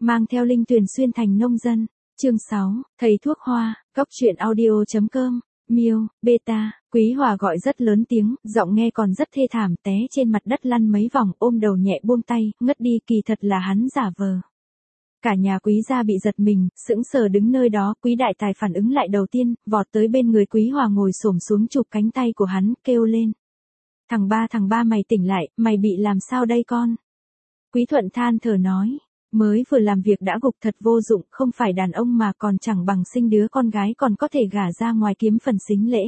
mang theo Linh Tuyền xuyên thành nông dân. Chương 6, thầy thuốc hoa, cóc truyện audio.com, Miêu, Beta, Quý Hòa gọi rất lớn tiếng, giọng nghe còn rất thê thảm, té trên mặt đất lăn mấy vòng, ôm đầu nhẹ buông tay, ngất đi, kỳ thật là hắn giả vờ. Cả nhà Quý gia bị giật mình, sững sờ đứng nơi đó, Quý đại tài phản ứng lại đầu tiên, vọt tới bên người Quý Hòa ngồi xổm xuống chụp cánh tay của hắn, kêu lên. Thằng ba mày tỉnh lại, mày bị làm sao đây con? Quý Thuận than thở nói, mới vừa làm việc đã gục thật vô dụng, không phải đàn ông mà còn chẳng bằng sinh đứa con gái còn có thể gả ra ngoài kiếm phần sính lễ.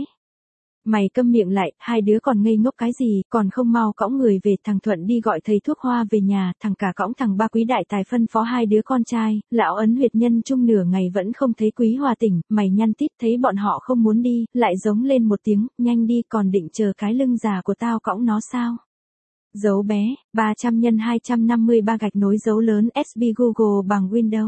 Mày câm miệng lại, hai đứa còn ngây ngốc cái gì, còn không mau cõng người về. Thằng Thuận đi gọi thầy thuốc hoa về nhà, thằng cả cõng thằng ba. Quý đại tài phân phó hai đứa con trai, lão ấn huyệt nhân chung nửa ngày vẫn không thấy Quý Hòa tỉnh, mày nhăn tít thấy bọn họ không muốn đi, lại giống lên một tiếng, nhanh đi, còn định chờ cái lưng già của tao cõng nó sao? Dấu bé, 300 x 253 gạch nối dấu lớn SB Google bằng Windows.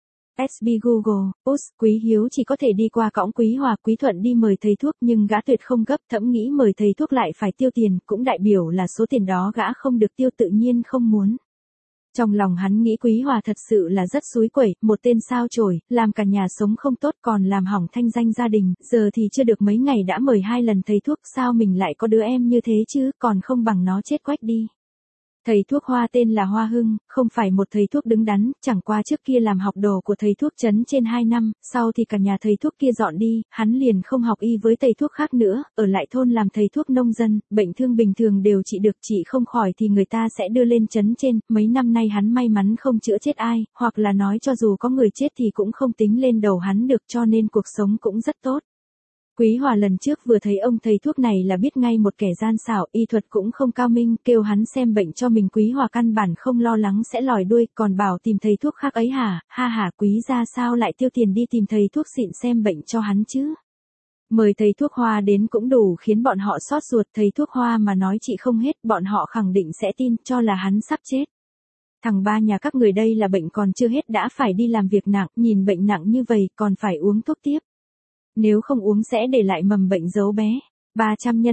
SB Google, Quý Hiếu chỉ có thể đi qua cõng Quý Hòa. Quý Thuận đi mời thầy thuốc nhưng gã tuyệt không gấp, thẫm nghĩ mời thầy thuốc lại phải tiêu tiền, cũng đại biểu là số tiền đó gã không được tiêu, tự nhiên không muốn. Trong lòng hắn nghĩ Quý Hòa thật sự là rất xúi quẩy, một tên sao chổi, làm cả nhà sống không tốt còn làm hỏng thanh danh gia đình, giờ thì chưa được mấy ngày đã mời 2 lần thầy thuốc, sao mình lại có đứa em như thế chứ, còn không bằng nó chết quách đi. Thầy thuốc Hoa tên là Hoa Hưng, không phải một thầy thuốc đứng đắn, chẳng qua trước kia làm học đồ của thầy thuốc trấn trên 2 năm, sau thì cả nhà thầy thuốc kia dọn đi, hắn liền không học y với thầy thuốc khác nữa, ở lại thôn làm thầy thuốc nông dân, bệnh thương bình thường đều trị được, trị không khỏi thì người ta sẽ đưa lên trấn trên. Mấy năm nay hắn may mắn không chữa chết ai, hoặc là nói cho dù có người chết thì cũng không tính lên đầu hắn được, cho nên cuộc sống cũng rất tốt. Quý Hòa lần trước vừa thấy ông thầy thuốc này là biết ngay một kẻ gian xảo, y thuật cũng không cao minh, kêu hắn xem bệnh cho mình. Quý Hòa căn bản không lo lắng sẽ lòi đuôi, còn bảo tìm thầy thuốc khác ấy hả, ha hả. Quý gia sao lại tiêu tiền đi tìm thầy thuốc xịn xem bệnh cho hắn chứ? Mời thầy thuốc Hoa đến cũng đủ khiến bọn họ xót ruột, thầy thuốc Hoa mà nói chị không hết, bọn họ khẳng định sẽ tin, cho là hắn sắp chết. Thằng ba nhà các người đây là bệnh còn chưa hết đã phải đi làm việc nặng, nhìn bệnh nặng như vậy còn phải uống thuốc tiếp. Nếu không uống sẽ để lại mầm bệnh dấu bé. 300 x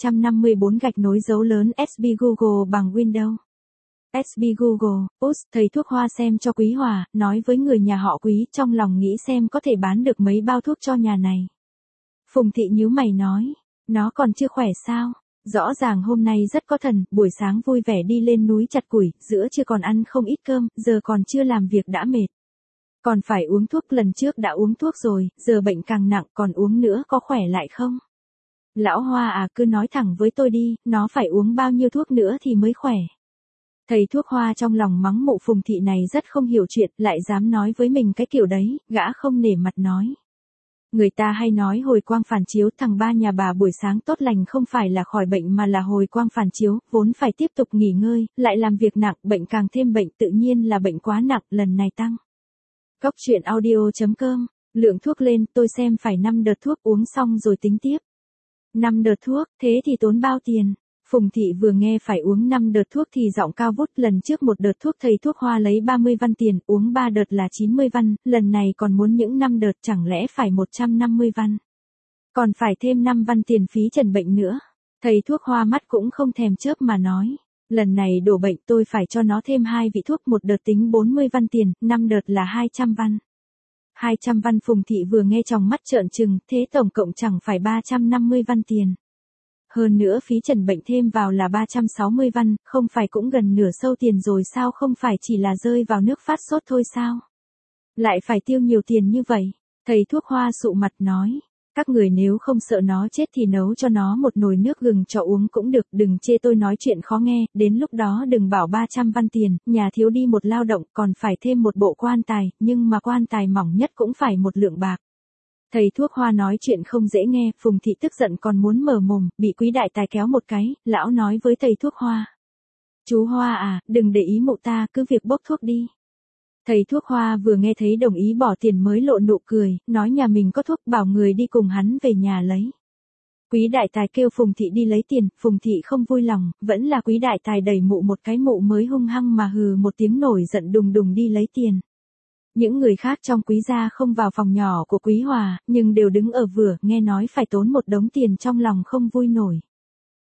254 gạch nối dấu lớn SB Google bằng Windows. SB Google, thầy thuốc Hoa xem cho Quý Hòa, nói với người nhà họ Quý, trong lòng nghĩ xem có thể bán được mấy bao thuốc cho nhà này. Phùng Thị nhíu mày nói, nó còn chưa khỏe sao? Rõ ràng hôm nay rất có thần, buổi sáng vui vẻ đi lên núi chặt củi, giữa chưa còn ăn không ít cơm, giờ còn chưa làm việc đã mệt. Còn phải uống thuốc, lần trước đã uống thuốc rồi, giờ bệnh càng nặng, còn uống nữa có khỏe lại không? Lão Hoa à, cứ nói thẳng với tôi đi, nó phải uống bao nhiêu thuốc nữa thì mới khỏe? Thầy thuốc Hoa trong lòng mắng mụ Phùng Thị này rất không hiểu chuyện, lại dám nói với mình cái kiểu đấy, gã không nể mặt nói. Người ta hay nói hồi quang phản chiếu, thằng ba nhà bà buổi sáng tốt lành không phải là khỏi bệnh mà là hồi quang phản chiếu, vốn phải tiếp tục nghỉ ngơi, lại làm việc nặng, bệnh càng thêm bệnh, tự nhiên là bệnh quá nặng, lần này tăng. Cóc truyện audio.com, lượng thuốc lên, tôi xem phải 5 đợt thuốc, uống xong rồi tính tiếp. 5 đợt thuốc, thế thì tốn bao tiền? Phùng Thị vừa nghe phải uống 5 đợt thuốc thì giọng cao vút, lần trước một đợt thuốc thầy thuốc Hoa lấy 30 văn tiền, uống 3 đợt là 90 văn, lần này còn muốn những 5 đợt, chẳng lẽ phải 150 văn? Còn phải thêm 5 văn tiền phí trần bệnh nữa. Thầy thuốc Hoa mắt cũng không thèm chớp mà nói. Lần này đổ bệnh tôi phải cho nó thêm 2 vị thuốc, một đợt tính 40 văn tiền, 5 đợt là 200 văn. 200 văn. Phùng Thị vừa nghe trong mắt trợn trừng, thế tổng cộng chẳng phải 350 văn tiền. Hơn nữa phí trần bệnh thêm vào là 360 văn, không phải cũng gần nửa sâu tiền rồi sao, không phải chỉ là rơi vào nước phát sốt thôi sao? Lại phải tiêu nhiều tiền như vậy. Thầy thuốc Hoa sụ mặt nói. Các người nếu không sợ nó chết thì nấu cho nó một nồi nước gừng cho uống cũng được, đừng chê tôi nói chuyện khó nghe, đến lúc đó đừng bảo 300 văn tiền, nhà thiếu đi một lao động, còn phải thêm một bộ quan tài, nhưng mà quan tài mỏng nhất cũng phải 1 lượng bạc. Thầy thuốc Hoa nói chuyện không dễ nghe, Phùng Thị tức giận còn muốn mở mồm, bị Quý đại tài kéo một cái, lão nói với thầy thuốc Hoa. Chú Hoa à, đừng để ý mụ ta, cứ việc bốc thuốc đi. Thầy thuốc Hoa vừa nghe thấy đồng ý bỏ tiền mới lộ nụ cười, nói nhà mình có thuốc, bảo người đi cùng hắn về nhà lấy. Quý đại tài kêu Phùng Thị đi lấy tiền, Phùng Thị không vui lòng, vẫn là Quý đại tài đẩy mụ một cái, mụ mới hung hăng mà hừ một tiếng nổi giận đùng đùng đi lấy tiền. Những người khác trong Quý gia không vào phòng nhỏ của Quý Hòa, nhưng đều đứng ở vừa, nghe nói phải tốn một đống tiền trong lòng không vui nổi.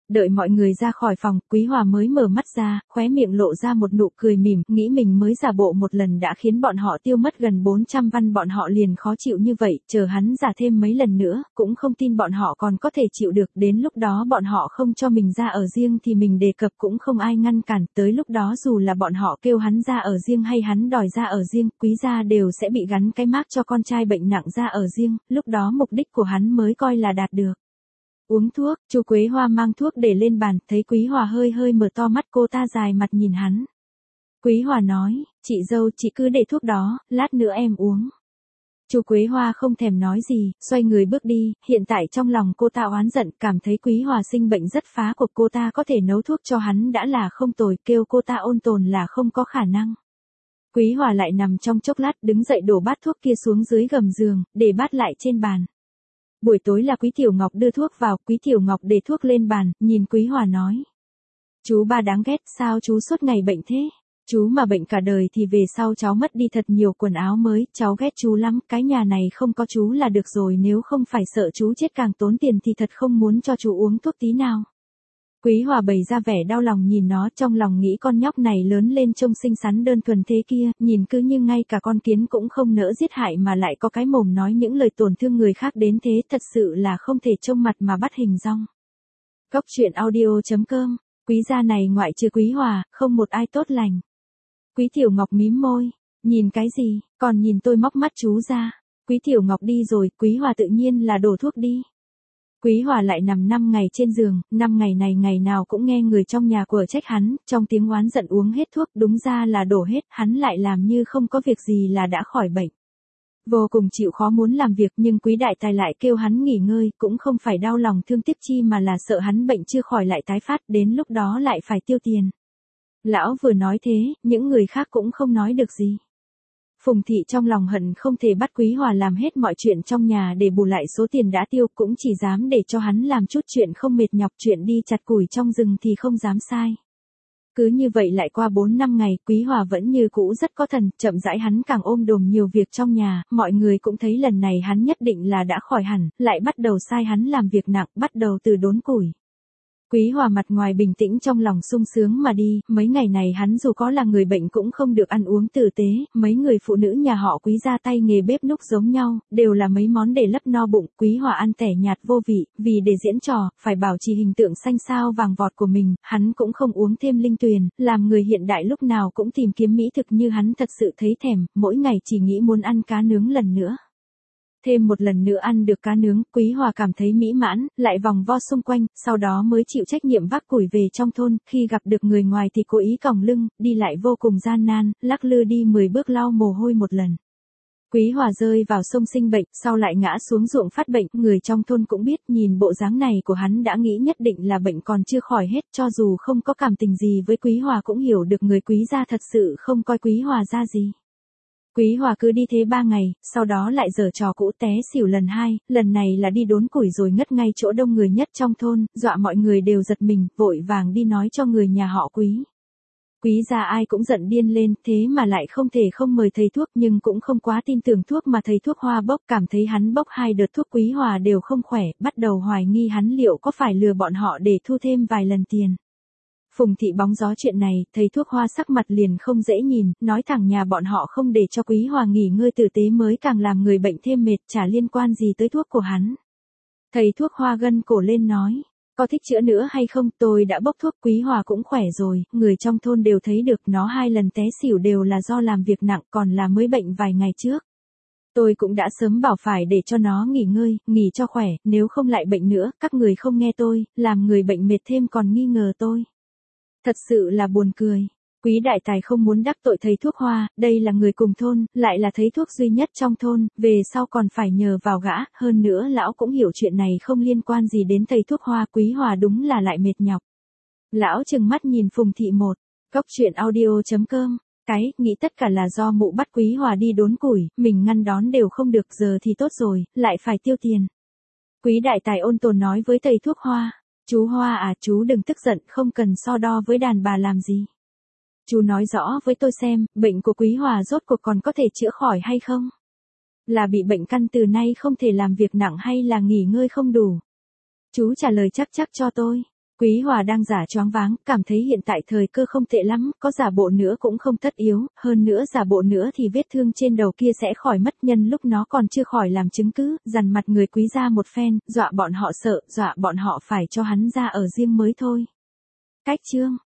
Đợi mọi người ra khỏi phòng, Quý Hòa mới mở mắt ra, khóe miệng lộ ra một nụ cười mỉm, nghĩ mình mới giả bộ một lần đã khiến bọn họ tiêu mất gần 400 văn, bọn họ liền khó chịu như vậy, chờ hắn giả thêm mấy lần nữa, cũng không tin bọn họ còn có thể chịu được, đến lúc đó bọn họ không cho mình ra ở riêng thì mình đề cập cũng không ai ngăn cản, tới lúc đó dù là bọn họ kêu hắn ra ở riêng hay hắn đòi ra ở riêng, Quý gia đều sẽ bị gắn cái mác cho con trai bệnh nặng ra ở riêng, lúc đó mục đích của hắn mới coi là đạt được. Uống thuốc, Chu Quế Hoa mang thuốc để lên bàn, thấy Quý Hòa hơi hơi mở to mắt, cô ta dài mặt nhìn hắn. Quý Hòa nói, chị dâu, chị cứ để thuốc đó, lát nữa em uống. Chu Quế Hoa không thèm nói gì, xoay người bước đi, hiện tại trong lòng cô ta oán giận, cảm thấy Quý Hòa sinh bệnh rất phá cuộc, cô ta có thể nấu thuốc cho hắn đã là không tồi, kêu cô ta ôn tồn là không có khả năng. Quý Hòa lại nằm trong chốc lát, đứng dậy đổ bát thuốc kia xuống dưới gầm giường, để bát lại trên bàn. Buổi tối là Quý Tiểu Ngọc đưa thuốc vào, Quý Tiểu Ngọc để thuốc lên bàn, nhìn Quý Hòa nói. Chú ba đáng ghét, sao chú suốt ngày bệnh thế? Chú mà bệnh cả đời thì về sau cháu mất đi thật nhiều quần áo mới, cháu ghét chú lắm, cái nhà này không có chú là được rồi, nếu không phải sợ chú chết càng tốn tiền thì thật không muốn cho chú uống thuốc tí nào. Quý Hòa bày ra vẻ đau lòng nhìn nó, trong lòng nghĩ con nhóc này lớn lên trông xinh xắn đơn thuần thế kia, nhìn cứ như ngay cả con kiến cũng không nỡ giết hại mà lại có cái mồm nói những lời tổn thương người khác đến thế, thật sự là không thể trông mặt mà bắt hình dong. Cốc truyện audio.com, Quý gia này ngoại trừ Quý Hòa, không một ai tốt lành. Quý Tiểu Ngọc mím môi, nhìn cái gì, còn nhìn tôi móc mắt chú ra. Quý Tiểu Ngọc đi rồi, Quý Hòa tự nhiên là đổ thuốc đi. Quý Hòa lại nằm 5 ngày trên giường, 5 ngày này ngày nào cũng nghe người trong nhà của trách hắn, trong tiếng oán giận uống hết thuốc, đúng ra là đổ hết, hắn lại làm như không có việc gì là đã khỏi bệnh. Vô cùng chịu khó muốn làm việc nhưng Quý đại tài lại kêu hắn nghỉ ngơi, cũng không phải đau lòng thương tiếc chi mà là sợ hắn bệnh chưa khỏi lại tái phát, đến lúc đó lại phải tiêu tiền. Lão vừa nói thế, những người khác cũng không nói được gì. Phùng thị trong lòng hận không thể bắt Quý Hòa làm hết mọi chuyện trong nhà để bù lại số tiền đã tiêu, cũng chỉ dám để cho hắn làm chút chuyện không mệt nhọc, chuyện đi chặt củi trong rừng thì không dám sai. Cứ như vậy lại qua 4 năm ngày, Quý Hòa vẫn như cũ rất có thần, chậm rãi hắn càng ôm đồm nhiều việc trong nhà, mọi người cũng thấy lần này hắn nhất định là đã khỏi hẳn, lại bắt đầu sai hắn làm việc nặng, bắt đầu từ đốn củi. Quý Hòa mặt ngoài bình tĩnh trong lòng sung sướng mà đi, mấy ngày này hắn dù có là người bệnh cũng không được ăn uống tử tế, mấy người phụ nữ nhà họ Quý ra tay nghề bếp núc giống nhau, đều là mấy món để lấp no bụng, Quý Hòa ăn tẻ nhạt vô vị, vì để diễn trò, phải bảo trì hình tượng xanh xao vàng vọt của mình, hắn cũng không uống thêm linh tuyền, làm người hiện đại lúc nào cũng tìm kiếm mỹ thực như hắn thật sự thấy thèm, mỗi ngày chỉ nghĩ muốn ăn cá nướng lần nữa. Thêm một lần nữa ăn được cá nướng, Quý Hòa cảm thấy mỹ mãn, lại vòng vo xung quanh, sau đó mới chịu trách nhiệm vác củi về trong thôn, khi gặp được người ngoài thì cố ý còng lưng, đi lại vô cùng gian nan, lắc lư đi 10 bước lau mồ hôi một lần. Quý Hòa rơi vào sông sinh bệnh, sau lại ngã xuống ruộng phát bệnh, người trong thôn cũng biết, nhìn bộ dáng này của hắn đã nghĩ nhất định là bệnh còn chưa khỏi hết, cho dù không có cảm tình gì với Quý Hòa cũng hiểu được người Quý gia thật sự không coi Quý Hòa ra gì. Quý Hòa cứ đi thế 3 ngày, sau đó lại giở trò cũ té xỉu lần 2, lần này là đi đốn củi rồi ngất ngay chỗ đông người nhất trong thôn, dọa mọi người đều giật mình, vội vàng đi nói cho người nhà họ Quý. Quý gia ai cũng giận điên lên, thế mà lại không thể không mời thầy thuốc, nhưng cũng không quá tin tưởng thuốc mà thầy thuốc Hoa bốc, cảm thấy hắn bốc 2 đợt thuốc Quý Hòa đều không khỏe, bắt đầu hoài nghi hắn liệu có phải lừa bọn họ để thu thêm vài lần tiền. Phùng thị bóng gió chuyện này, thầy thuốc Hoa sắc mặt liền không dễ nhìn, nói thẳng nhà bọn họ không để cho Quý Hòa nghỉ ngơi tử tế mới càng làm người bệnh thêm mệt, chả liên quan gì tới thuốc của hắn. Thầy thuốc Hoa gân cổ lên nói, có thích chữa nữa hay không, tôi đã bốc thuốc, Quý Hòa cũng khỏe rồi, người trong thôn đều thấy được, nó 2 lần té xỉu đều là do làm việc nặng, còn là mới bệnh vài ngày trước. Tôi cũng đã sớm bảo phải để cho nó nghỉ ngơi, nghỉ cho khỏe, nếu không lại bệnh nữa, các người không nghe tôi, làm người bệnh mệt thêm còn nghi ngờ tôi. Thật sự là buồn cười. Quý đại tài không muốn đắc tội thầy thuốc Hoa, đây là người cùng thôn, lại là thầy thuốc duy nhất trong thôn, về sau còn phải nhờ vào gã, hơn nữa lão cũng hiểu chuyện này không liên quan gì đến thầy thuốc Hoa, Quý Hòa đúng là lại mệt nhọc. Lão trừng mắt nhìn Phùng thị một, cốc truyện audio.com, nghĩ tất cả là do mụ bắt Quý Hòa đi đốn củi, mình ngăn đón đều không được, giờ thì tốt rồi, lại phải tiêu tiền. Quý đại tài ôn tồn nói với thầy thuốc Hoa. Chú Hoa à, chú đừng tức giận, không cần so đo với đàn bà làm gì. Chú nói rõ với tôi xem, bệnh của Quý Hòa rốt cuộc còn có thể chữa khỏi hay không? Là bị bệnh căn từ nay không thể làm việc nặng hay là nghỉ ngơi không đủ? Chú trả lời chắc cho tôi. Quý Hòa đang giả choáng váng, cảm thấy hiện tại thời cơ không tệ lắm, có giả bộ nữa cũng không tất yếu, hơn nữa giả bộ nữa thì vết thương trên đầu kia sẽ khỏi mất, nhân lúc nó còn chưa khỏi làm chứng cứ, dằn mặt người Quý gia một phen, dọa bọn họ sợ, dọa bọn họ phải cho hắn ra ở riêng mới thôi. Cách chương